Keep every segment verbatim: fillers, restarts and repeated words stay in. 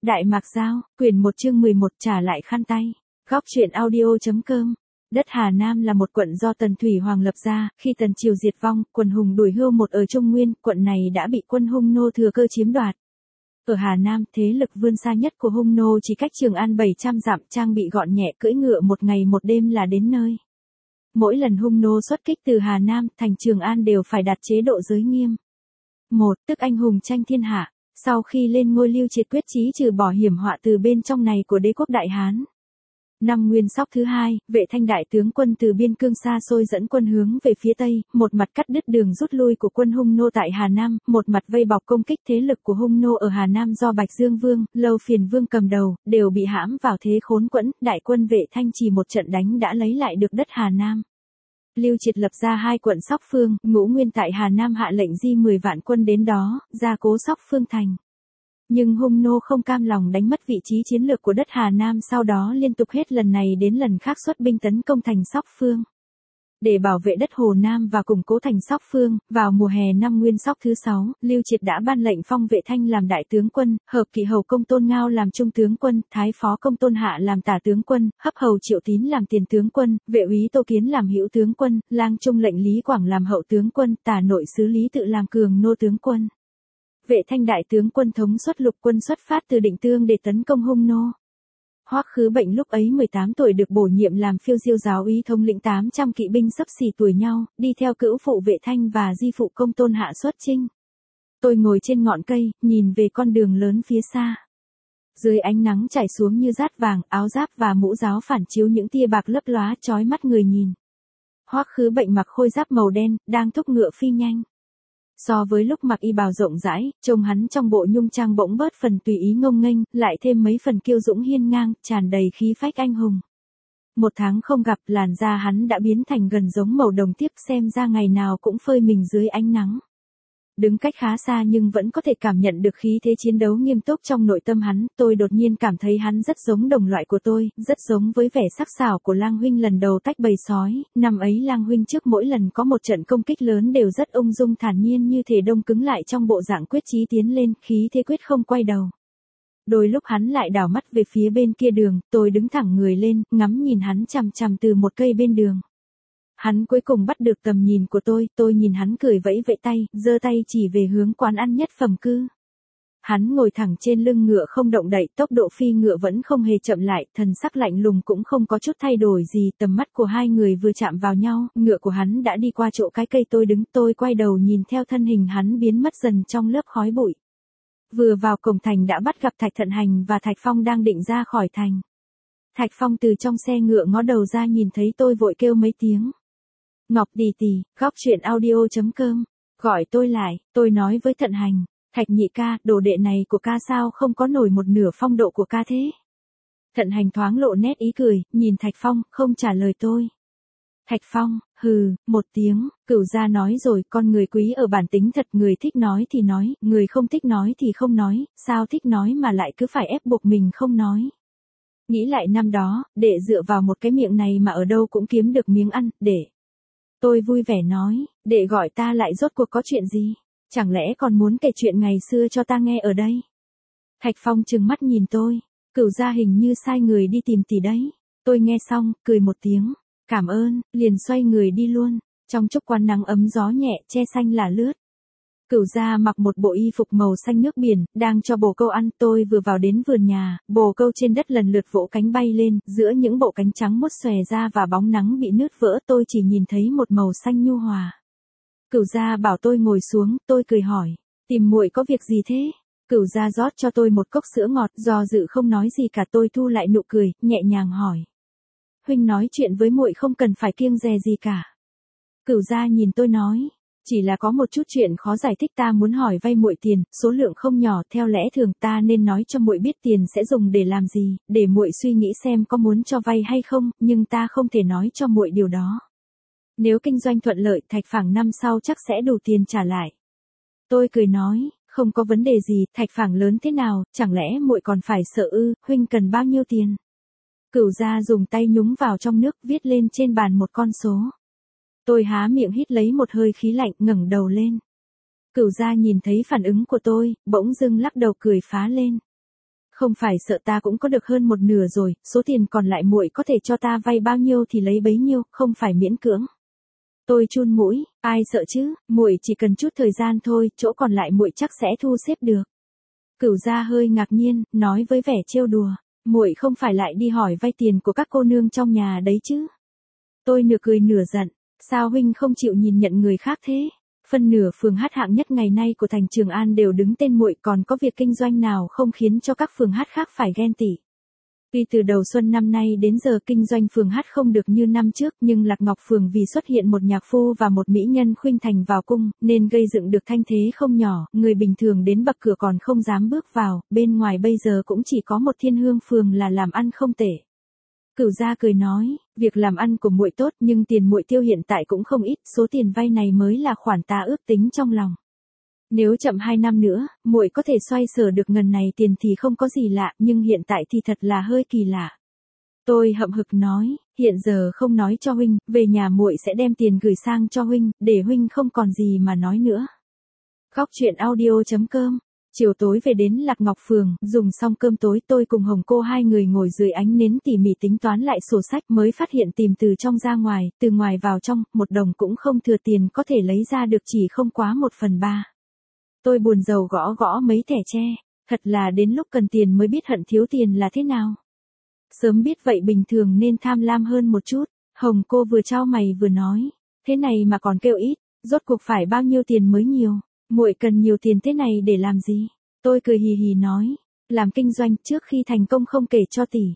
Đại Mạc Giao, quyển một chương mười một trả lại khăn tay. Góc truyện audio.com. Đất Hà Nam là một quận do Tần Thủy Hoàng lập ra, khi Tần Triều diệt vong, quần hùng đuổi hưu một ở Trung Nguyên, quận này đã bị quân Hung Nô thừa cơ chiếm đoạt. Ở Hà Nam, thế lực vươn xa nhất của Hung Nô chỉ cách Trường An bảy trăm dặm, trang bị gọn nhẹ cưỡi ngựa một ngày một đêm là đến nơi. Mỗi lần Hung Nô xuất kích từ Hà Nam thành Trường An đều phải đặt chế độ giới nghiêm. Một, tức anh hùng tranh thiên hạ. Sau khi lên ngôi Lưu Triệt quyết chí trừ bỏ hiểm họa từ bên trong này của đế quốc Đại Hán. Năm Nguyên Sóc thứ hai, Vệ Thanh đại tướng quân từ biên cương xa xôi dẫn quân hướng về phía Tây, một mặt cắt đứt đường rút lui của quân Hung Nô tại Hà Nam, một mặt vây bọc công kích thế lực của Hung Nô ở Hà Nam do Bạch Dương Vương, Lâu Phiền Vương cầm đầu, đều bị hãm vào thế khốn quẫn, đại quân Vệ Thanh chỉ một trận đánh đã lấy lại được đất Hà Nam. Lưu Triệt lập ra hai quận Sóc Phương, Ngũ Nguyên tại Hà Nam hạ lệnh di mười vạn quân đến đó, gia cố Sóc Phương thành. Nhưng Hung Nô không cam lòng đánh mất vị trí chiến lược của đất Hà Nam, sau đó liên tục hết lần này đến lần khác xuất binh tấn công thành Sóc Phương. Để bảo vệ đất Hồ Nam và củng cố thành Sóc Phương, vào mùa hè năm Nguyên Sóc thứ sáu, Lưu Triệt đã ban lệnh phong Vệ Thanh làm đại tướng quân, hợp kỵ hầu Công Tôn Ngao làm trung tướng quân, thái phó Công Tôn Hạ làm tả tướng quân, hấp hầu Triệu Tín làm tiền tướng quân, vệ úy Tô Kiến làm hữu tướng quân, lang trung lệnh Lý Quảng làm hậu tướng quân, tả nội sứ Lý Tự làm cường nô tướng quân. Vệ Thanh đại tướng quân thống suất lục quân xuất phát từ Định Tương để tấn công Hung Nô. Hoắc Khứ Bệnh lúc ấy mười tám tuổi được bổ nhiệm làm phiêu diêu giáo úy thống lĩnh tám trăm kỵ binh xấp xỉ tuổi nhau, đi theo cữu phụ Vệ Thanh và di phụ Công Tôn Hạ xuất chinh. Tôi ngồi trên ngọn cây, nhìn về con đường lớn phía xa. Dưới ánh nắng chảy xuống như dát vàng, áo giáp và mũ giáo phản chiếu những tia bạc lấp lóa chói mắt người nhìn. Hoắc Khứ Bệnh mặc khôi giáp màu đen, đang thúc ngựa phi nhanh. So với lúc mặc y bào rộng rãi, trông hắn trong bộ nhung trang bỗng bớt phần tùy ý ngông nghênh, lại thêm mấy phần kiêu dũng hiên ngang, tràn đầy khí phách anh hùng. Một tháng không gặp, làn da hắn đã biến thành gần giống màu đồng tiếp, xem ra ngày nào cũng phơi mình dưới ánh nắng. Đứng cách khá xa nhưng vẫn có thể cảm nhận được khí thế chiến đấu nghiêm túc trong nội tâm hắn, tôi đột nhiên cảm thấy hắn rất giống đồng loại của tôi, rất giống với vẻ sắc sảo của Lang huynh lần đầu tách bầy sói, năm ấy Lang huynh trước mỗi lần có một trận công kích lớn đều rất ung dung thản nhiên như thể đông cứng lại trong bộ dạng quyết chí tiến lên, khí thế quyết không quay đầu. Đôi lúc hắn lại đảo mắt về phía bên kia đường, tôi đứng thẳng người lên, ngắm nhìn hắn chằm chằm từ một cây bên đường. Hắn cuối cùng bắt được tầm nhìn của tôi, tôi nhìn hắn cười vẫy vẫy tay, giơ tay chỉ về hướng quán ăn nhất phẩm cư. Hắn ngồi thẳng trên lưng ngựa không động đậy, tốc độ phi ngựa vẫn không hề chậm lại, thần sắc lạnh lùng cũng không có chút thay đổi gì, tầm mắt của hai người vừa chạm vào nhau, ngựa của hắn đã đi qua chỗ cái cây tôi đứng, tôi quay đầu nhìn theo thân hình hắn biến mất dần trong lớp khói bụi. Vừa vào cổng thành đã bắt gặp Thạch Thận Hành và Thạch Phong đang định ra khỏi thành. Thạch Phong từ trong xe ngựa ngó đầu ra nhìn thấy tôi vội kêu mấy tiếng. Ngọc tỷ tỷ, góc truyện audio.com, gọi tôi lại, tôi nói với Thận Hành, Thạch nhị ca, đồ đệ này của ca sao không có nổi một nửa phong độ của ca thế. Thận Hành thoáng lộ nét ý cười, nhìn Thạch Phong, không trả lời tôi. Thạch Phong, hừ, một tiếng, Cửu gia nói rồi, con người quý ở bản tính thật, người thích nói thì nói, người không thích nói thì không nói, sao thích nói mà lại cứ phải ép buộc mình không nói. Nghĩ lại năm đó, đệ dựa vào một cái miệng này mà ở đâu cũng kiếm được miếng ăn, đệ. Tôi vui vẻ nói, đệ gọi ta lại rốt cuộc có chuyện gì? Chẳng lẽ còn muốn kể chuyện ngày xưa cho ta nghe ở đây? Thạch Phong trừng mắt nhìn tôi, Cửu gia hình như sai người đi tìm tỷ đấy. Tôi nghe xong, cười một tiếng, cảm ơn, liền xoay người đi luôn. Trong chốc quán nắng ấm gió nhẹ, che xanh là lướt. Cửu gia mặc một bộ y phục màu xanh nước biển, đang cho bồ câu ăn, tôi vừa vào đến vườn nhà, bồ câu trên đất lần lượt vỗ cánh bay lên, giữa những bộ cánh trắng muốt xòe ra và bóng nắng bị nứt vỡ, tôi chỉ nhìn thấy một màu xanh nhu hòa. Cửu gia bảo tôi ngồi xuống, tôi cười hỏi, tìm muội có việc gì thế? Cửu gia rót cho tôi một cốc sữa ngọt, do dự không nói gì cả, tôi thu lại nụ cười, nhẹ nhàng hỏi. Huynh nói chuyện với muội không cần phải kiêng dè gì cả. Cửu gia nhìn tôi nói. Chỉ là có một chút chuyện khó giải thích, ta muốn hỏi vay muội tiền, số lượng không nhỏ, theo lẽ thường ta nên nói cho muội biết tiền sẽ dùng để làm gì, để muội suy nghĩ xem có muốn cho vay hay không, nhưng ta không thể nói cho muội điều đó. Nếu kinh doanh thuận lợi, Thạch Phảng năm sau chắc sẽ đủ tiền trả lại. Tôi cười nói, không có vấn đề gì, Thạch Phảng lớn thế nào, chẳng lẽ muội còn phải sợ ư, huynh cần bao nhiêu tiền? Cửu gia dùng tay nhúng vào trong nước, viết lên trên bàn một con số. Tôi há miệng hít lấy một hơi khí lạnh, ngẩng đầu lên. Cửu gia nhìn thấy phản ứng của tôi, bỗng dưng lắc đầu cười phá lên. Không phải sợ ta cũng có được hơn một nửa rồi, số tiền còn lại muội có thể cho ta vay bao nhiêu thì lấy bấy nhiêu, không phải miễn cưỡng. Tôi chun mũi, ai sợ chứ, muội chỉ cần chút thời gian thôi, chỗ còn lại muội chắc sẽ thu xếp được. Cửu gia hơi ngạc nhiên, nói với vẻ trêu đùa, muội không phải lại đi hỏi vay tiền của các cô nương trong nhà đấy chứ? Tôi nửa cười nửa giận, sao huynh không chịu nhìn nhận người khác thế? Phân nửa phường hát hạng nhất ngày nay của thành Trường An đều đứng tên muội, còn có việc kinh doanh nào không khiến cho các phường hát khác phải ghen tị. Tuy từ đầu xuân năm nay đến giờ kinh doanh phường hát không được như năm trước, nhưng Lạc Ngọc phường vì xuất hiện một nhạc phu và một mỹ nhân khuynh thành vào cung, nên gây dựng được thanh thế không nhỏ, người bình thường đến bậc cửa còn không dám bước vào, bên ngoài bây giờ cũng chỉ có một Thiên Hương phường là làm ăn không tệ. Cửu gia cười nói, việc làm ăn của muội tốt, nhưng tiền muội tiêu hiện tại cũng không ít, số tiền vay này mới là khoản ta ước tính trong lòng. Nếu chậm hai năm nữa, muội có thể xoay sở được ngần này tiền thì không có gì lạ, nhưng hiện tại thì thật là hơi kỳ lạ. Tôi hậm hực nói, hiện giờ không nói cho huynh, về nhà muội sẽ đem tiền gửi sang cho huynh, để huynh không còn gì mà nói nữa. Góc truyện audio chấm com. Chiều tối về đến Lạc Ngọc phường, dùng xong cơm tối tôi cùng Hồng cô hai người ngồi dưới ánh nến tỉ mỉ tính toán lại sổ sách, mới phát hiện tìm từ trong ra ngoài, từ ngoài vào trong, một đồng cũng không thừa, tiền có thể lấy ra được chỉ không quá một phần ba. Tôi buồn rầu gõ gõ mấy thẻ tre, thật là đến lúc cần tiền mới biết hận thiếu tiền là thế nào. Sớm biết vậy bình thường nên tham lam hơn một chút. Hồng cô vừa chau mày vừa nói, thế này mà còn kêu ít, rốt cuộc phải bao nhiêu tiền mới nhiều? Muội cần nhiều tiền thế này để làm gì? Tôi cười hì hì nói, làm kinh doanh trước khi thành công không kể cho tỷ.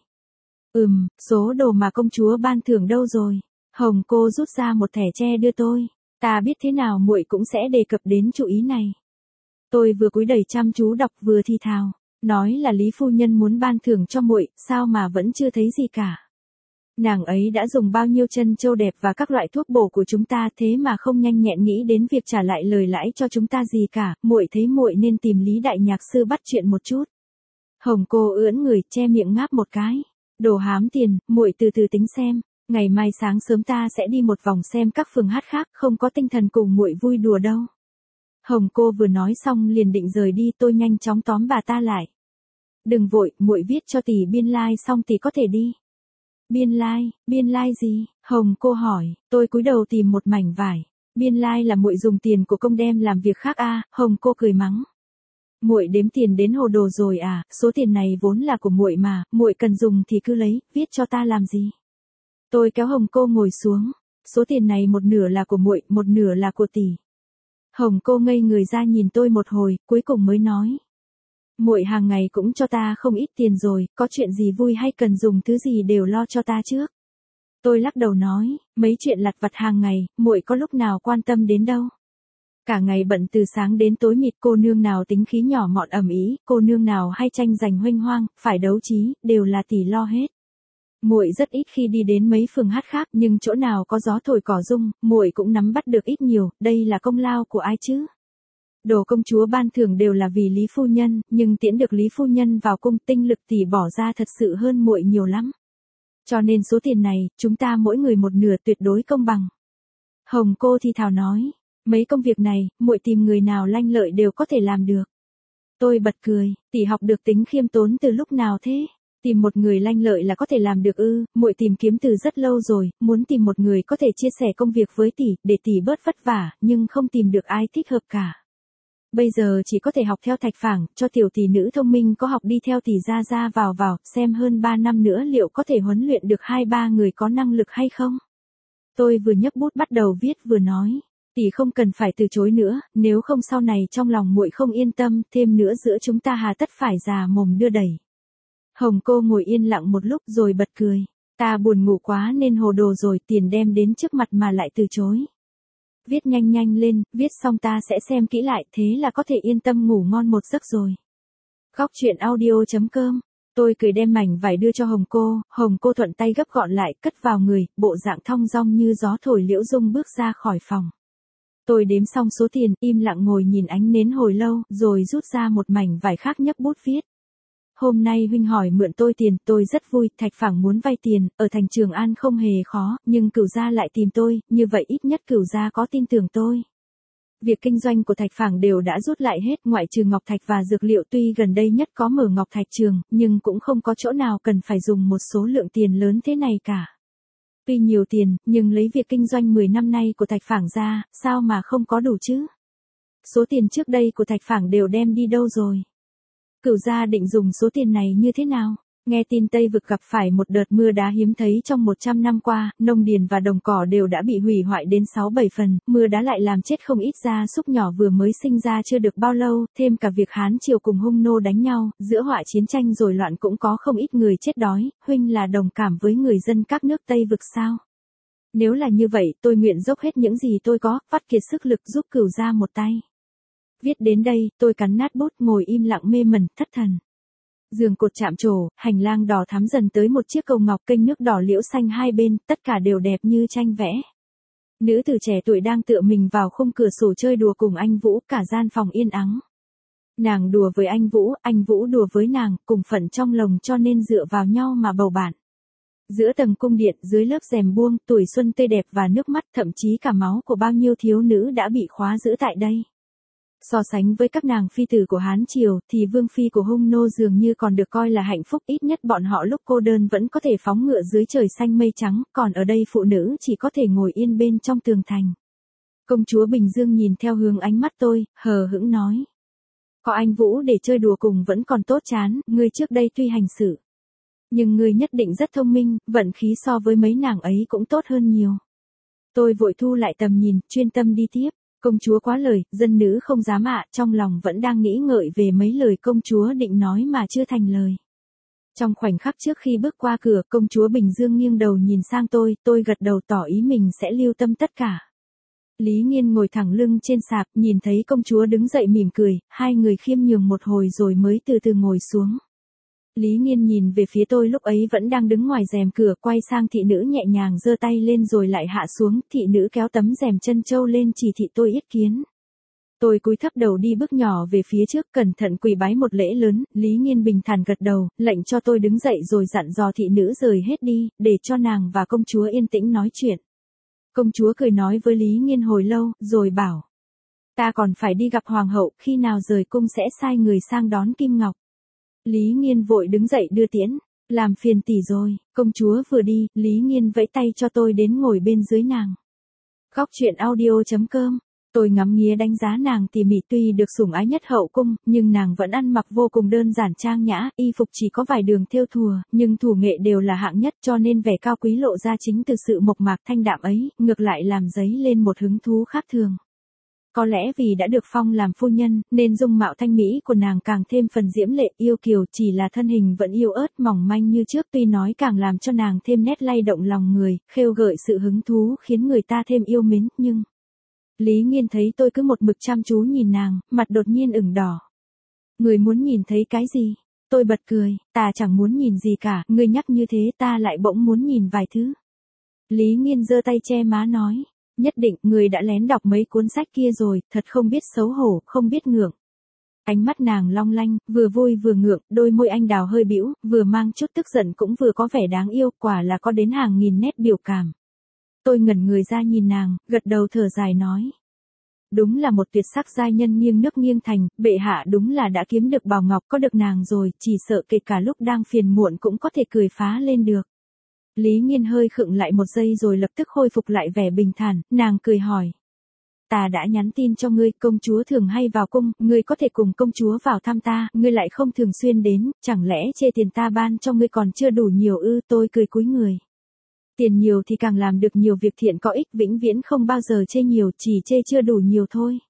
Ừm, số đồ mà công chúa ban thưởng đâu rồi? Hồng cô rút ra một thẻ tre đưa tôi, ta biết thế nào muội cũng sẽ đề cập đến chủ ý này. Tôi vừa cúi đầy chăm chú đọc vừa thi thào, nói là Lý phu nhân muốn ban thưởng cho muội, sao mà vẫn chưa thấy gì cả. Nàng ấy đã dùng bao nhiêu chân châu đẹp và các loại thuốc bổ của chúng ta, thế mà không nhanh nhẹn nghĩ đến việc trả lại lời lãi cho chúng ta gì cả, muội thấy muội nên tìm Lý đại nhạc sư bắt chuyện một chút. Hồng cô ưỡn người, che miệng ngáp một cái, đồ hám tiền, muội từ từ tính xem, ngày mai sáng sớm ta sẽ đi một vòng xem các phường hát khác, không có tinh thần cùng muội vui đùa đâu. Hồng cô vừa nói xong liền định rời đi, tôi nhanh chóng tóm bà ta lại. Đừng vội, muội viết cho tỷ biên lai like xong tỷ có thể đi. Biên lai, like, biên lai like gì? Hồng cô hỏi, tôi cúi đầu tìm một mảnh vải. Biên lai like là muội dùng tiền của công đem làm việc khác a. À? Hồng cô cười mắng. Muội đếm tiền đến hồ đồ rồi à? Số tiền này vốn là của muội mà, muội cần dùng thì cứ lấy, viết cho ta làm gì? Tôi kéo Hồng cô ngồi xuống. Số tiền này một nửa là của muội, một nửa là của tỷ. Hồng cô ngây người ra nhìn tôi một hồi, cuối cùng mới nói. Muội hàng ngày cũng cho ta không ít tiền rồi, có chuyện gì vui hay cần dùng thứ gì đều lo cho ta trước. Tôi lắc đầu nói, mấy chuyện lặt vặt hàng ngày, muội có lúc nào quan tâm đến đâu. Cả ngày bận từ sáng đến tối mịt, cô nương nào tính khí nhỏ mọn ầm ĩ, cô nương nào hay tranh giành huênh hoang, phải đấu trí, đều là tỷ lo hết. Muội rất ít khi đi đến mấy phường hát khác, nhưng chỗ nào có gió thổi cỏ rung, muội cũng nắm bắt được ít nhiều, đây là công lao của ai chứ? Đồ công chúa ban thưởng đều là vì Lý phu nhân, nhưng tiễn được Lý phu nhân vào cung, tinh lực tỷ bỏ ra thật sự hơn muội nhiều lắm. Cho nên số tiền này, chúng ta mỗi người một nửa, tuyệt đối công bằng. Hồng cô thì thào nói, mấy công việc này, muội tìm người nào lanh lợi đều có thể làm được. Tôi bật cười, tỷ học được tính khiêm tốn từ lúc nào thế? Tìm một người lanh lợi là có thể làm được ư? Muội tìm kiếm từ rất lâu rồi, muốn tìm một người có thể chia sẻ công việc với tỷ, để tỷ bớt vất vả, nhưng không tìm được ai thích hợp cả. Bây giờ chỉ có thể học theo Thạch Phảng, cho tiểu tỷ nữ thông minh có học đi theo tỷ ra ra vào vào, xem hơn ba năm nữa liệu có thể huấn luyện được hai ba người có năng lực hay không. Tôi vừa nhấc bút bắt đầu viết vừa nói, tỷ không cần phải từ chối nữa, nếu không sau này trong lòng muội không yên tâm, thêm nữa giữa chúng ta hà tất phải già mồm đưa đẩy. Hồng cô ngồi yên lặng một lúc rồi bật cười, ta buồn ngủ quá nên hồ đồ rồi, tiền đem đến trước mặt mà lại từ chối. Viết nhanh nhanh lên, viết xong ta sẽ xem kỹ lại, thế là có thể yên tâm ngủ ngon một giấc rồi. Góc truyện audio chấm com. Tôi cười đem mảnh vải đưa cho Hồng cô, Hồng cô thuận tay gấp gọn lại, cất vào người, bộ dạng thong dong như gió thổi liễu dung bước ra khỏi phòng. Tôi đếm xong số tiền, im lặng ngồi nhìn ánh nến hồi lâu, rồi rút ra một mảnh vải khác nhấc bút viết. Hôm nay huynh hỏi mượn tôi tiền, tôi rất vui, Thạch Phảng muốn vay tiền, ở thành Trường An không hề khó, nhưng Cửu gia lại tìm tôi, như vậy ít nhất Cửu gia có tin tưởng tôi. Việc kinh doanh của Thạch Phảng đều đã rút lại hết, ngoại trừ ngọc thạch và dược liệu, tuy gần đây nhất có mở ngọc thạch trường, nhưng cũng không có chỗ nào cần phải dùng một số lượng tiền lớn thế này cả. Tuy nhiều tiền, nhưng lấy việc kinh doanh mười năm nay của Thạch Phảng ra, sao mà không có đủ chứ? Số tiền trước đây của Thạch Phảng đều đem đi đâu rồi? Cửu gia định dùng số tiền này như thế nào? Nghe tin Tây Vực gặp phải một đợt mưa đá hiếm thấy trong một trăm năm qua, nông điền và đồng cỏ đều đã bị hủy hoại đến sáu bảy phần, mưa đá lại làm chết không ít gia súc nhỏ vừa mới sinh ra chưa được bao lâu, thêm cả việc Hán Triều cùng Hung nô đánh nhau, giữa họa chiến tranh rồi loạn cũng có không ít người chết đói, huynh là đồng cảm với người dân các nước Tây Vực sao? Nếu là như vậy, tôi nguyện dốc hết những gì tôi có, vắt kiệt sức lực giúp Cửu gia một tay. Viết đến đây, tôi cắn nát bút ngồi im lặng mê mẩn, thất thần. Giường cột chạm trổ, hành lang đỏ thắm dần tới một chiếc cầu ngọc, kênh nước đỏ liễu xanh hai bên, tất cả đều đẹp như tranh vẽ. Nữ tử trẻ tuổi đang tựa mình vào khung cửa sổ chơi đùa cùng anh Vũ, cả gian phòng yên ắng. Nàng đùa với anh Vũ, anh Vũ đùa với nàng, cùng phận trong lồng cho nên dựa vào nhau mà bầu bạn. Giữa tầng cung điện, dưới lớp rèm buông, tuổi xuân tươi đẹp và nước mắt, thậm chí cả máu của bao nhiêu thiếu nữ đã bị khóa giữ tại đây. So sánh với các nàng phi tử của Hán Triều, thì vương phi của Hung nô dường như còn được coi là hạnh phúc, ít nhất bọn họ lúc cô đơn vẫn có thể phóng ngựa dưới trời xanh mây trắng, còn ở đây phụ nữ chỉ có thể ngồi yên bên trong tường thành. Công chúa Bình Dương nhìn theo hướng ánh mắt tôi, hờ hững nói. Có anh Vũ để chơi đùa cùng vẫn còn tốt chán, ngươi trước đây tuy hành xử. Nhưng ngươi nhất định rất thông minh, vận khí so với mấy nàng ấy cũng tốt hơn nhiều. Tôi vội thu lại tầm nhìn, chuyên tâm đi tiếp. Công chúa quá lời, dân nữ không dám ạ, trong lòng vẫn đang nghĩ ngợi về mấy lời công chúa định nói mà chưa thành lời. Trong khoảnh khắc trước khi bước qua cửa, công chúa Bình Dương nghiêng đầu nhìn sang tôi, tôi gật đầu tỏ ý mình sẽ lưu tâm tất cả. Lý Nghiên ngồi thẳng lưng trên sạp, nhìn thấy công chúa đứng dậy mỉm cười, hai người khiêm nhường một hồi rồi mới từ từ ngồi xuống. Lý Nghiên nhìn về phía tôi lúc ấy vẫn đang đứng ngoài rèm cửa, quay sang thị nữ nhẹ nhàng giơ tay lên rồi lại hạ xuống, thị nữ kéo tấm rèm chân châu lên chỉ thị tôi yết kiến. Tôi cúi thấp đầu đi bước nhỏ về phía trước, cẩn thận quỳ bái một lễ lớn, Lý Nghiên bình thản gật đầu, lệnh cho tôi đứng dậy rồi dặn dò thị nữ rời hết đi, để cho nàng và công chúa yên tĩnh nói chuyện. Công chúa cười nói với Lý Nghiên hồi lâu, rồi bảo. Ta còn phải đi gặp hoàng hậu, khi nào rời cung sẽ sai người sang đón Kim Ngọc. Lý Nghiên vội đứng dậy đưa tiễn, làm phiền tỷ rồi, công chúa vừa đi, Lý Nghiên vẫy tay cho tôi đến ngồi bên dưới nàng. Góc truyện audio chấm com, tôi ngắm nghía đánh giá nàng tỉ mỉ, tuy được sủng ái nhất hậu cung, nhưng nàng vẫn ăn mặc vô cùng đơn giản trang nhã, y phục chỉ có vài đường thêu thùa, nhưng thủ nghệ đều là hạng nhất cho nên vẻ cao quý lộ ra chính từ sự mộc mạc thanh đạm ấy, ngược lại làm dấy lên một hứng thú khác thường. Có lẽ vì đã được phong làm phu nhân, nên dung mạo thanh mỹ của nàng càng thêm phần diễm lệ yêu kiều, chỉ là thân hình vẫn yếu ớt mỏng manh như trước, tuy nói càng làm cho nàng thêm nét lay động lòng người, khêu gợi sự hứng thú khiến người ta thêm yêu mến, nhưng... Lý Nghiên thấy tôi cứ một mực chăm chú nhìn nàng, mặt đột nhiên ửng đỏ. Người muốn nhìn thấy cái gì? Tôi bật cười, ta chẳng muốn nhìn gì cả, người nhắc như thế ta lại bỗng muốn nhìn vài thứ. Lý Nghiên giơ tay che má nói. Nhất định, người đã lén đọc mấy cuốn sách kia rồi, thật không biết xấu hổ, không biết ngượng. Ánh mắt nàng long lanh, vừa vui vừa ngượng, đôi môi anh đào hơi bĩu, vừa mang chút tức giận cũng vừa có vẻ đáng yêu, quả là có đến hàng nghìn nét biểu cảm. Tôi ngẩn người ra nhìn nàng, gật đầu thở dài nói. Đúng là một tuyệt sắc giai nhân nghiêng nước nghiêng thành, bệ hạ đúng là đã kiếm được Bảo Ngọc, có được nàng rồi, chỉ sợ kể cả lúc đang phiền muộn cũng có thể cười phá lên được. Lý Nghiên hơi khựng lại một giây rồi lập tức khôi phục lại vẻ bình thản, nàng cười hỏi. Ta đã nhắn tin cho ngươi, công chúa thường hay vào cung, ngươi có thể cùng công chúa vào thăm ta, ngươi lại không thường xuyên đến, chẳng lẽ chê tiền ta ban cho ngươi còn chưa đủ nhiều ư? Tôi cười cúi người. Tiền nhiều thì càng làm được nhiều việc thiện có ích, vĩnh viễn không bao giờ chê nhiều, chỉ chê chưa đủ nhiều thôi.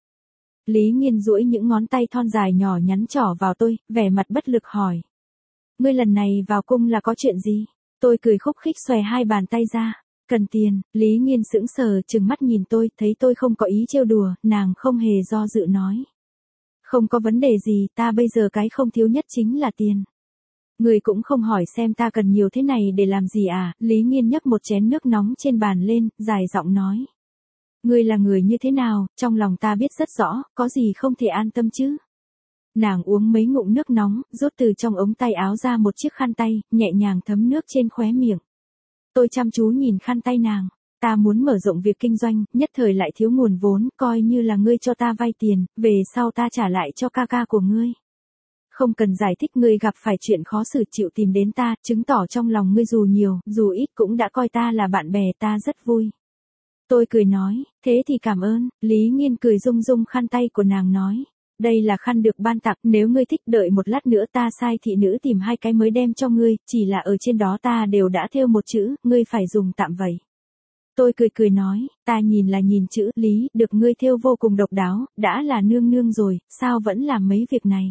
Lý Nghiên duỗi những ngón tay thon dài nhỏ nhắn trỏ vào tôi, vẻ mặt bất lực hỏi. Ngươi lần này vào cung là có chuyện gì? Tôi cười khúc khích xòe hai bàn tay ra. Cần tiền, Lý Nghiên sững sờ trừng mắt nhìn tôi, thấy tôi không có ý trêu đùa, nàng không hề do dự nói. Không có vấn đề gì, ta bây giờ cái không thiếu nhất chính là tiền. Người cũng không hỏi xem ta cần nhiều thế này để làm gì à? Lý Nghiên nhấc một chén nước nóng trên bàn lên, dài giọng nói. Ngươi là người như thế nào, trong lòng ta biết rất rõ, có gì không thể an tâm chứ? Nàng uống mấy ngụm nước nóng, rút từ trong ống tay áo ra một chiếc khăn tay, nhẹ nhàng thấm nước trên khóe miệng. Tôi chăm chú nhìn khăn tay nàng. Ta muốn mở rộng việc kinh doanh, nhất thời lại thiếu nguồn vốn, coi như là ngươi cho ta vay tiền, về sau ta trả lại cho ca ca của ngươi. Không cần giải thích, ngươi gặp phải chuyện khó xử chịu tìm đến ta, chứng tỏ trong lòng ngươi dù nhiều, dù ít cũng đã coi ta là bạn bè, ta rất vui. Tôi cười nói, thế thì cảm ơn. Lý Nghiên cười rung rung khăn tay của nàng nói. Đây là khăn được ban tặng, nếu ngươi thích đợi một lát nữa ta sai thị nữ tìm hai cái mới đem cho ngươi, chỉ là ở trên đó ta đều đã thêu một chữ, ngươi phải dùng tạm vậy. Tôi cười cười nói, ta nhìn là nhìn chữ, Lý, được ngươi thêu vô cùng độc đáo, đã là nương nương rồi, sao vẫn làm mấy việc này.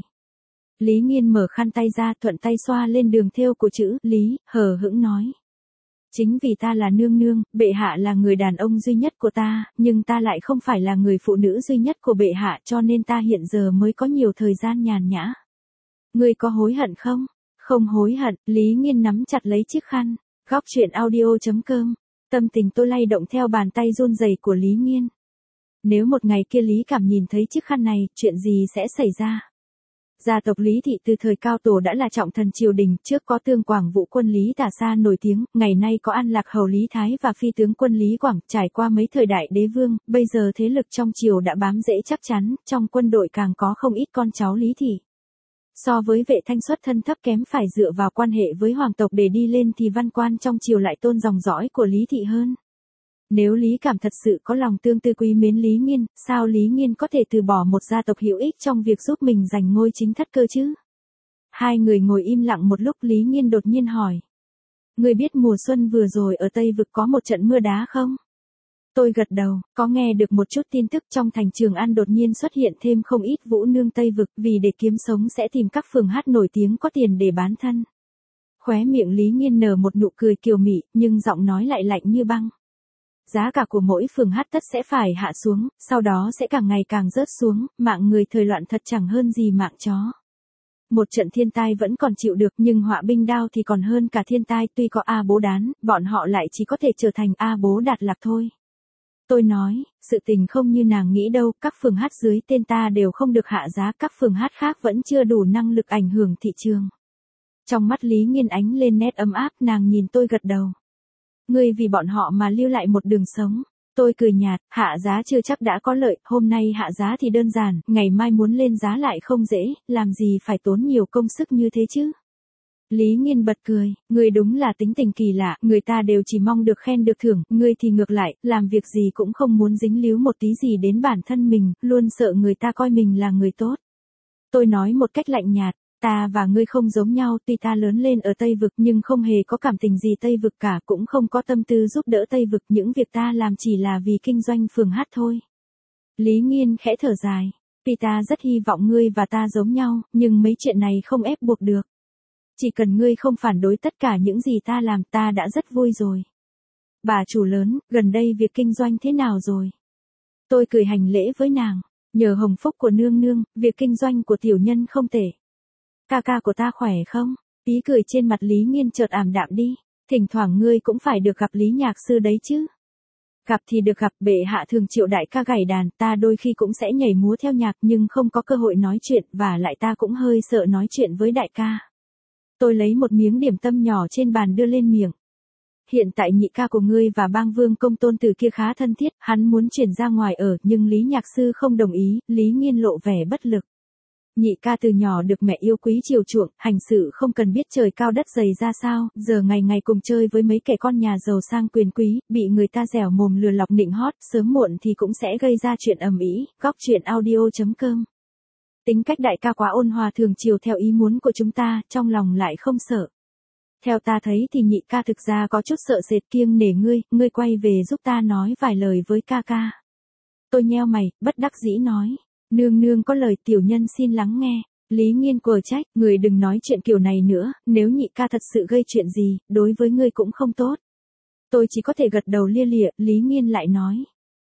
Lý Nghiên mở khăn tay ra, thuận tay xoa lên đường thêu của chữ, Lý, hờ hững nói. Chính vì ta là nương nương, bệ hạ là người đàn ông duy nhất của ta, nhưng ta lại không phải là người phụ nữ duy nhất của bệ hạ, cho nên ta hiện giờ mới có nhiều thời gian nhàn nhã. Ngươi có hối hận không? Không hối hận. Lý Nghiên nắm chặt lấy chiếc khăn. Góc truyện audio chấm com. Tâm tình tôi lay động theo bàn tay run rẩy của Lý Nghiên. Nếu một ngày kia Lý Cảm nhìn thấy chiếc khăn này, chuyện gì sẽ xảy ra? Gia tộc Lý Thị từ thời cao tổ đã là trọng thần triều đình, trước có Tương Quảng Vũ quân Lý Tả Sa nổi tiếng, ngày nay có An Lạc Hầu Lý Thái và phi tướng quân Lý Quảng, trải qua mấy thời đại đế vương, bây giờ thế lực trong triều đã bám rễ chắc chắn, trong quân đội càng có không ít con cháu Lý Thị. So với Vệ Thanh xuất thân thấp kém phải dựa vào quan hệ với hoàng tộc để đi lên thì văn quan trong triều lại tôn dòng dõi của Lý Thị hơn. Nếu Lý Cảm thật sự có lòng tương tư quý mến Lý Nghiên, sao Lý Nghiên có thể từ bỏ một gia tộc hữu ích trong việc giúp mình giành ngôi chính thất cơ chứ? Hai người ngồi im lặng một lúc, Lý Nghiên đột nhiên hỏi. Ngươi biết mùa xuân vừa rồi ở Tây Vực có một trận mưa đá không? Tôi gật đầu, có nghe được một chút tin tức trong thành Trường An đột nhiên xuất hiện thêm không ít vũ nương Tây Vực, vì để kiếm sống sẽ tìm các phường hát nổi tiếng có tiền để bán thân. Khóe miệng Lý Nghiên nở một nụ cười kiều mị, nhưng giọng nói lại lạnh như băng. Giá cả của mỗi phường hát tất sẽ phải hạ xuống, sau đó sẽ càng ngày càng rớt xuống, mạng người thời loạn thật chẳng hơn gì mạng chó. Một trận thiên tai vẫn còn chịu được, nhưng họa binh đao thì còn hơn cả thiên tai, tuy có A Bố đán, bọn họ lại chỉ có thể trở thành A Bố Đạt Lạc thôi. Tôi nói, sự tình không như nàng nghĩ đâu, các phường hát dưới tên ta đều không được hạ giá, các phường hát khác vẫn chưa đủ năng lực ảnh hưởng thị trường. Trong mắt Lý Nghiên ánh lên nét ấm áp, nàng nhìn tôi gật đầu. Ngươi vì bọn họ mà lưu lại một đường sống. Tôi cười nhạt, hạ giá chưa chắc đã có lợi, hôm nay hạ giá thì đơn giản, ngày mai muốn lên giá lại không dễ, làm gì phải tốn nhiều công sức như thế chứ. Lý Nghiên bật cười, ngươi đúng là tính tình kỳ lạ, người ta đều chỉ mong được khen được thưởng, ngươi thì ngược lại, làm việc gì cũng không muốn dính líu một tí gì đến bản thân mình, luôn sợ người ta coi mình là người tốt. Tôi nói một cách lạnh nhạt. Ta và ngươi không giống nhau, tuy ta lớn lên ở Tây Vực nhưng không hề có cảm tình gì Tây Vực cả, cũng không có tâm tư giúp đỡ Tây Vực, những việc ta làm chỉ là vì kinh doanh phường hát thôi. Lý Nghiên khẽ thở dài, tuy ta rất hy vọng ngươi và ta giống nhau, nhưng mấy chuyện này không ép buộc được. Chỉ cần ngươi không phản đối tất cả những gì ta làm, ta đã rất vui rồi. Bà chủ lớn, gần đây việc kinh doanh thế nào rồi? Tôi cười hành lễ với nàng, nhờ hồng phúc của nương nương, việc kinh doanh của tiểu nhân không tệ. Ca ca của ta khỏe không? Ý cười trên mặt Lý Nghiên chợt ảm đạm đi. Thỉnh thoảng ngươi cũng phải được gặp Lý nhạc sư đấy chứ. Gặp thì được gặp, bệ hạ thường triệu đại ca gảy đàn, ta đôi khi cũng sẽ nhảy múa theo nhạc nhưng không có cơ hội nói chuyện, và lại ta cũng hơi sợ nói chuyện với đại ca. Tôi lấy một miếng điểm tâm nhỏ trên bàn đưa lên miệng. Hiện tại nhị ca của ngươi và bang vương công tôn tử kia khá thân thiết, hắn muốn chuyển ra ngoài ở, nhưng Lý nhạc sư không đồng ý, Lý Nghiên lộ vẻ bất lực. Nhị ca từ nhỏ được mẹ yêu quý chiều chuộng, hành sự không cần biết trời cao đất dày ra sao, giờ ngày ngày cùng chơi với mấy kẻ con nhà giàu sang quyền quý, bị người ta dẻo mồm lừa lọc nịnh hót, sớm muộn thì cũng sẽ gây ra chuyện ầm ĩ. Góc truyện audio chấm com. Tính cách đại ca quá ôn hòa, thường chiều theo ý muốn của chúng ta, trong lòng lại không sợ. Theo ta thấy thì nhị ca thực ra có chút sợ sệt, kiêng nể ngươi, ngươi quay về giúp ta nói vài lời với ca ca. Tôi nheo mày, bất đắc dĩ nói. Nương nương có lời, tiểu nhân xin lắng nghe. Lý Nghiên quở trách, người đừng nói chuyện kiểu này nữa, nếu nhị ca thật sự gây chuyện gì, đối với ngươi cũng không tốt. Tôi chỉ có thể gật đầu lia lịa, Lý Nghiên lại nói.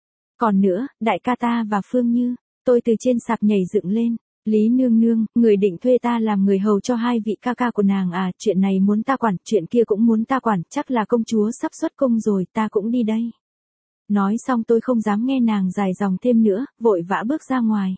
Còn nữa, đại ca ta và Phương Như, tôi từ trên sạp nhảy dựng lên. Lý nương nương, người định thuê ta làm người hầu cho hai vị ca ca của nàng à, chuyện này muốn ta quản, chuyện kia cũng muốn ta quản, chắc là công chúa sắp xuất cung rồi, ta cũng đi đây. Nói xong tôi không dám nghe nàng dài dòng thêm nữa, vội vã bước ra ngoài.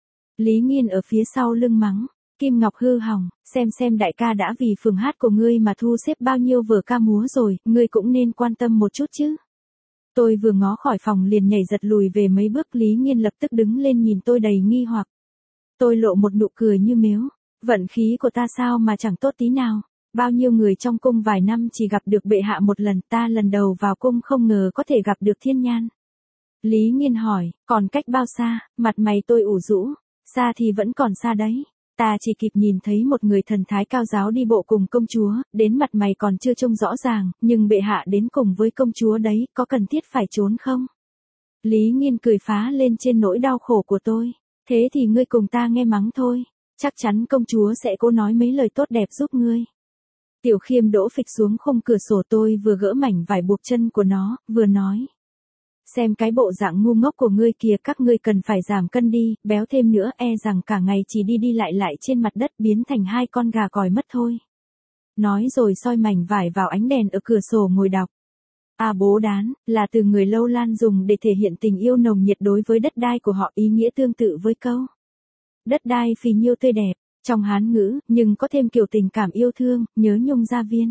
Lý Nghiên ở phía sau lưng mắng, Kim Ngọc hư hỏng, xem xem đại ca đã vì phường hát của ngươi mà thu xếp bao nhiêu vở ca múa rồi, ngươi cũng nên quan tâm một chút chứ. Tôi vừa ngó khỏi phòng liền nhảy giật lùi về mấy bước, Lý Nghiên lập tức đứng lên nhìn tôi đầy nghi hoặc. Tôi lộ một nụ cười như mếu. Vận khí của ta sao mà chẳng tốt tí nào. Bao nhiêu người trong cung vài năm chỉ gặp được bệ hạ một lần, ta lần đầu vào cung không ngờ có thể gặp được thiên nhan. Lý Nghiên hỏi, còn cách bao xa? Mặt mày tôi ủ rũ. Xa thì vẫn còn xa đấy. Ta chỉ kịp nhìn thấy một người thần thái cao giáo đi bộ cùng công chúa, đến mặt mày còn chưa trông rõ ràng, nhưng bệ hạ đến cùng với công chúa đấy, có cần thiết phải trốn không? Lý Nghiên cười phá lên trên nỗi đau khổ của tôi. Thế thì ngươi cùng ta nghe mắng thôi. Chắc chắn công chúa sẽ cố nói mấy lời tốt đẹp giúp ngươi. Tiểu Khiêm đỗ phịch xuống khung cửa sổ, tôi vừa gỡ mảnh vải buộc chân của nó, vừa nói. Xem cái bộ dạng ngu ngốc của ngươi kìa, các ngươi cần phải giảm cân đi, béo thêm nữa e rằng cả ngày chỉ đi đi lại lại trên mặt đất biến thành hai con gà còi mất thôi. Nói rồi soi mảnh vải vào ánh đèn ở cửa sổ ngồi đọc. À bố đán, là từ người Lâu Lan dùng để thể hiện tình yêu nồng nhiệt đối với đất đai của họ, ý nghĩa tương tự với câu. Đất đai phì nhiêu tươi đẹp, trong Hán ngữ, nhưng có thêm kiểu tình cảm yêu thương, nhớ nhung gia viên.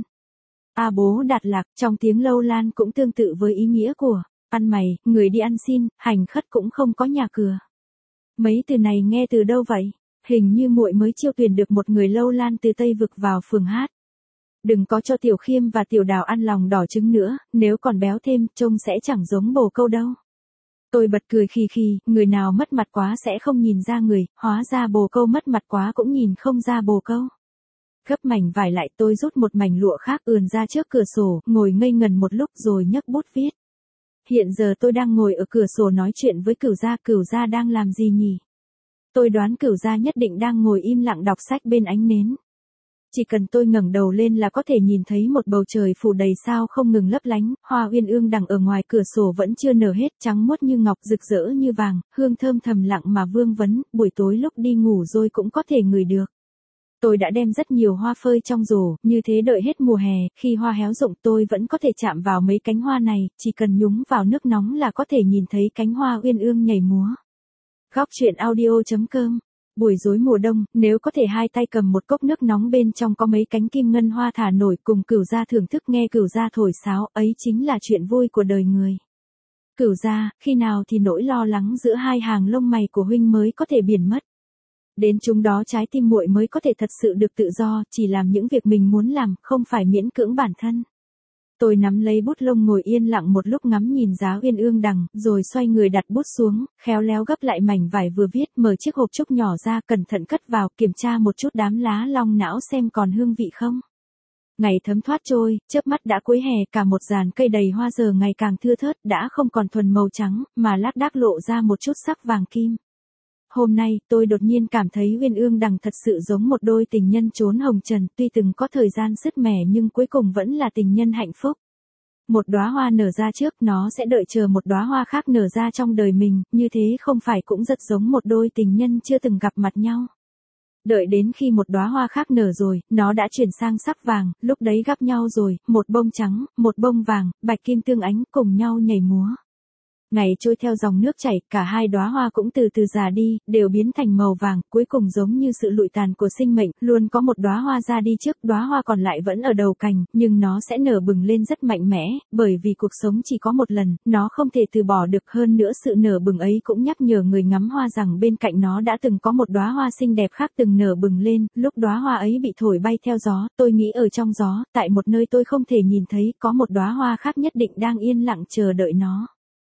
À bố đạt lạc, trong tiếng Lâu Lan cũng tương tự với ý nghĩa của ăn mày, người đi ăn xin, hành khất cũng không có nhà cửa. Mấy từ này nghe từ đâu vậy? Hình như muội mới chiêu tuyển được một người Lâu Lan từ Tây Vực vào phường hát. Đừng có cho Tiểu Khiêm và Tiểu Đào ăn lòng đỏ trứng nữa, nếu còn béo thêm, trông sẽ chẳng giống bồ câu đâu. Tôi bật cười khì khì, người nào mất mặt quá sẽ không nhìn ra người, hóa ra bồ câu mất mặt quá cũng nhìn không ra bồ câu. Gấp mảnh vải lại, tôi rút một mảnh lụa khác ườn ra trước cửa sổ, ngồi ngây ngần một lúc rồi nhấc bút viết. Hiện giờ tôi đang ngồi ở cửa sổ nói chuyện với Cửu Gia, Cửu Gia đang làm gì nhỉ? Tôi đoán Cửu Gia nhất định đang ngồi im lặng đọc sách bên ánh nến. Chỉ cần tôi ngẩng đầu lên là có thể nhìn thấy một bầu trời phủ đầy sao không ngừng lấp lánh, hoa uyên ương đằng ở ngoài cửa sổ vẫn chưa nở hết, trắng muốt như ngọc, rực rỡ như vàng, hương thơm thầm lặng mà vương vấn, buổi tối lúc đi ngủ rồi cũng có thể ngửi được. Tôi đã đem rất nhiều hoa phơi trong rổ, như thế đợi hết mùa hè, khi hoa héo rụng tôi vẫn có thể chạm vào mấy cánh hoa này, chỉ cần nhúng vào nước nóng là có thể nhìn thấy cánh hoa uyên ương nhảy múa. Góc truyện audio chấm com. Buổi rối mùa đông, nếu có thể hai tay cầm một cốc nước nóng bên trong có mấy cánh kim ngân hoa thả nổi cùng Cửu Gia thưởng thức nghe Cửu Gia thổi sáo, ấy chính là chuyện vui của đời người. Cửu Gia, khi nào thì nỗi lo lắng giữa hai hàng lông mày của huynh mới có thể biển mất? Đến chúng đó trái tim muội mới có thể thật sự được tự do, chỉ làm những việc mình muốn làm, không phải miễn cưỡng bản thân. Tôi nắm lấy bút lông ngồi yên lặng một lúc ngắm nhìn giá uyên ương đằng, rồi xoay người đặt bút xuống, khéo léo gấp lại mảnh vải vừa viết, mở chiếc hộp trúc nhỏ ra, cẩn thận cất vào, kiểm tra một chút đám lá long não xem còn hương vị không. Ngày thấm thoát trôi, chớp mắt đã cuối hè, cả một dàn cây đầy hoa giờ ngày càng thưa thớt, đã không còn thuần màu trắng, mà lác đác lộ ra một chút sắc vàng kim. Hôm nay, tôi đột nhiên cảm thấy uyên ương đằng thật sự giống một đôi tình nhân trốn hồng trần, tuy từng có thời gian sứt mẻ nhưng cuối cùng vẫn là tình nhân hạnh phúc. Một đóa hoa nở ra trước, nó sẽ đợi chờ một đóa hoa khác nở ra trong đời mình, như thế không phải cũng rất giống một đôi tình nhân chưa từng gặp mặt nhau. Đợi đến khi một đóa hoa khác nở rồi, nó đã chuyển sang sắc vàng, lúc đấy gặp nhau rồi, một bông trắng, một bông vàng, bạch kim tương ánh cùng nhau nhảy múa. Ngày trôi theo dòng nước chảy, cả hai đóa hoa cũng từ từ già đi, đều biến thành màu vàng, cuối cùng giống như sự lụi tàn của sinh mệnh, luôn có một đóa hoa ra đi trước, đóa hoa còn lại vẫn ở đầu cành, nhưng nó sẽ nở bừng lên rất mạnh mẽ, bởi vì cuộc sống chỉ có một lần, nó không thể từ bỏ được, hơn nữa sự nở bừng ấy cũng nhắc nhở người ngắm hoa rằng bên cạnh nó đã từng có một đóa hoa xinh đẹp khác từng nở bừng lên, lúc đóa hoa ấy bị thổi bay theo gió, tôi nghĩ ở trong gió, tại một nơi tôi không thể nhìn thấy, có một đóa hoa khác nhất định đang yên lặng chờ đợi nó.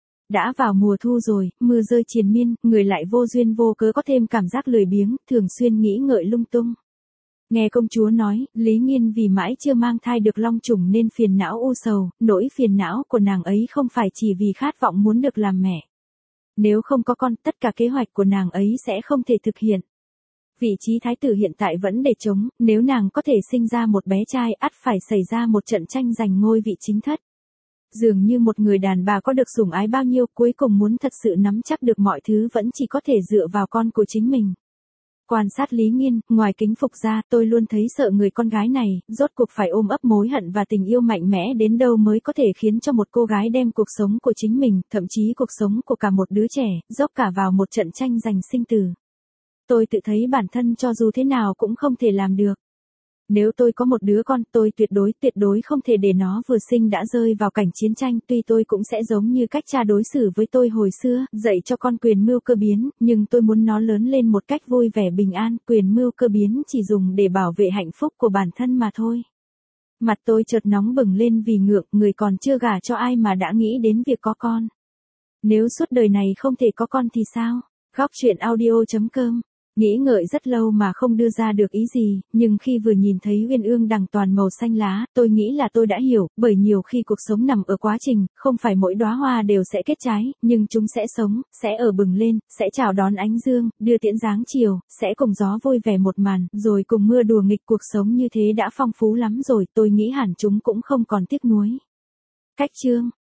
Đã vào mùa thu rồi, mưa rơi triền miên, người lại vô duyên vô cớ có thêm cảm giác lười biếng, thường xuyên nghĩ ngợi lung tung. Nghe công chúa nói, Lý Nghiên vì mãi chưa mang thai được long trùng nên phiền não u sầu, nỗi phiền não của nàng ấy không phải chỉ vì khát vọng muốn được làm mẹ. Nếu không có con, tất cả kế hoạch của nàng ấy sẽ không thể thực hiện. Vị trí thái tử hiện tại vẫn để trống, nếu nàng có thể sinh ra một bé trai ắt phải xảy ra một trận tranh giành ngôi vị chính thất. Dường như một người đàn bà có được sủng ái bao nhiêu, cuối cùng muốn thật sự nắm chắc được mọi thứ vẫn chỉ có thể dựa vào con của chính mình. Quan sát Lý Nghiên, ngoài kính phục ra, tôi luôn thấy sợ người con gái này, rốt cuộc phải ôm ấp mối hận và tình yêu mạnh mẽ đến đâu mới có thể khiến cho một cô gái đem cuộc sống của chính mình, thậm chí cuộc sống của cả một đứa trẻ, dốc cả vào một trận tranh giành sinh tử. Tôi tự thấy bản thân cho dù thế nào cũng không thể làm được. Nếu tôi có một đứa con, tôi tuyệt đối tuyệt đối không thể để nó vừa sinh đã rơi vào cảnh chiến tranh, tuy tôi cũng sẽ giống như cách cha đối xử với tôi hồi xưa, dạy cho con quyền mưu cơ biến, nhưng tôi muốn nó lớn lên một cách vui vẻ bình an, quyền mưu cơ biến chỉ dùng để bảo vệ hạnh phúc của bản thân mà thôi. Mặt tôi chợt nóng bừng lên vì ngượng, người còn chưa gả cho ai mà đã nghĩ đến việc có con. Nếu suốt đời này không thể có con thì sao? Góc truyện audio chấm com. Nghĩ ngợi rất lâu mà không đưa ra được ý gì, nhưng khi vừa nhìn thấy uyên ương đằng toàn màu xanh lá, tôi nghĩ là tôi đã hiểu, bởi nhiều khi cuộc sống nằm ở quá trình, không phải mỗi đóa hoa đều sẽ kết trái, nhưng chúng sẽ sống, sẽ ở bừng lên, sẽ chào đón ánh dương, đưa tiễn dáng chiều, sẽ cùng gió vui vẻ một màn, rồi cùng mưa đùa nghịch. Cuộc sống như thế đã phong phú lắm rồi, tôi nghĩ hẳn chúng cũng không còn tiếc nuối. Cách chương